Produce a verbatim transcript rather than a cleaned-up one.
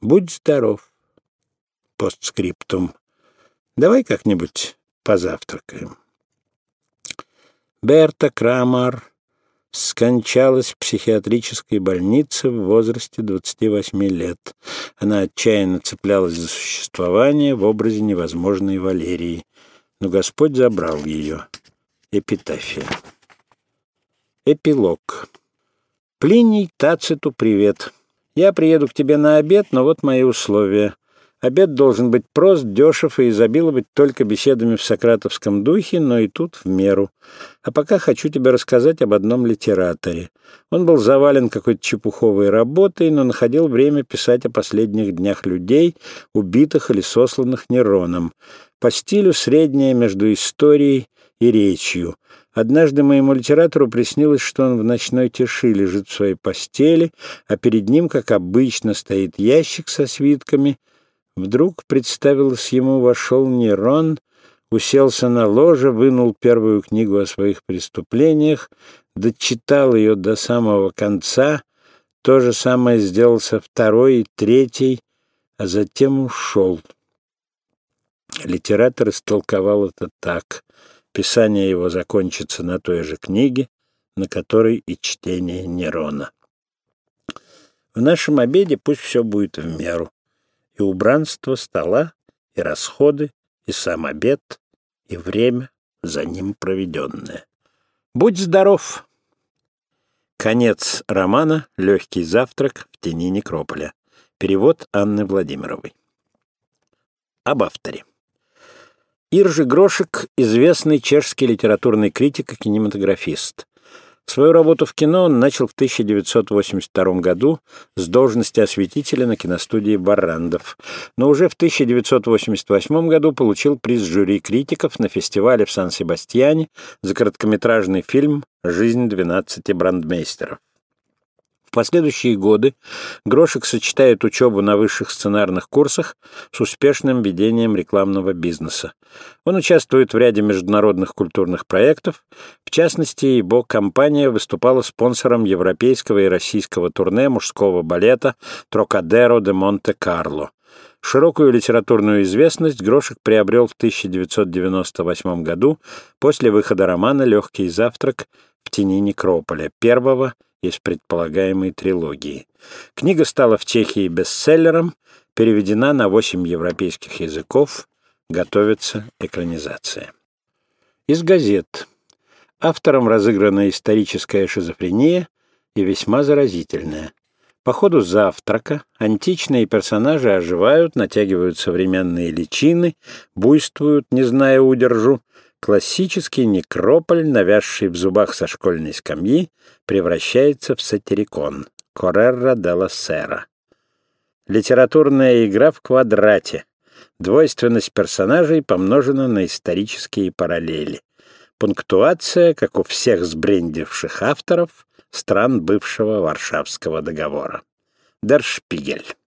Будь здоров. Постскриптум. Давай как-нибудь позавтракаем. Берта Крамар скончалась в психиатрической больнице в возрасте двадцати восьми лет. Она отчаянно цеплялась за существование в образе невозможной Валерии, но Господь забрал ее. Эпитафия. Эпилог. Плиний Тациту привет. Я приеду к тебе на обед, но вот мои условия. Обед должен быть прост, дешев и изобиловать только беседами в сократовском духе, но и тут в меру. А пока хочу тебе рассказать об одном литераторе. Он был завален какой-то чепуховой работой, но находил время писать о последних днях людей, убитых или сосланных Нероном. По стилю среднее между историей и речью. Однажды моему литератору приснилось, что он в ночной тиши лежит в своей постели, а перед ним, как обычно, стоит ящик со свитками. Вдруг, представилось ему, вошел Нерон, уселся на ложе, вынул первую книгу о своих преступлениях, дочитал ее до самого конца, то же самое сделал со второй и третьей, а затем ушел. Литератор истолковал это так. Писание его закончится на той же книге, на которой и чтение Нерона. В нашем обеде пусть все будет в меру. И убранство стола, и расходы, и сам обед, и время, за ним проведенное. Будь здоров! Конец романа «Легкий завтрак в тени некрополя». Перевод Анны Владимировой. Об авторе. Иржи Грошек — известный чешский литературный критик и кинематографист. Свою работу в кино он начал в тысяча девятьсот восемьдесят втором году с должности осветителя на киностудии «Баррандов», но уже в тысяча девятьсот восемьдесят восьмом году получил приз жюри критиков на фестивале в Сан-Себастьяне за короткометражный фильм «Жизнь двенадцати брандмейстеров». В последующие годы Грошек сочетает учебу на высших сценарных курсах с успешным ведением рекламного бизнеса. Он участвует в ряде международных культурных проектов. В частности, его компания выступала спонсором европейского и российского турне мужского балета «Трокадеро де Монте-Карло». Широкую литературную известность Грошек приобрел в тысяча девятьсот девяносто восьмом году после выхода романа «Легкий завтрак в тени некрополя», первого из предполагаемой трилогии. Книга стала в Чехии бестселлером, переведена на восемь европейских языков, готовится экранизация. Из газет. Автором разыграна историческая шизофрения и весьма заразительная. По ходу завтрака античные персонажи оживают, натягивают современные личины, буйствуют, не зная удержу. Классический некрополь, навязший в зубах со школьной скамьи, превращается в сатирикон «Коррера делла Сера». Литературная игра в квадрате. Двойственность персонажей помножена на исторические параллели. Пунктуация, как у всех сбрендивших авторов стран бывшего Варшавского договора. Дер Шпигель.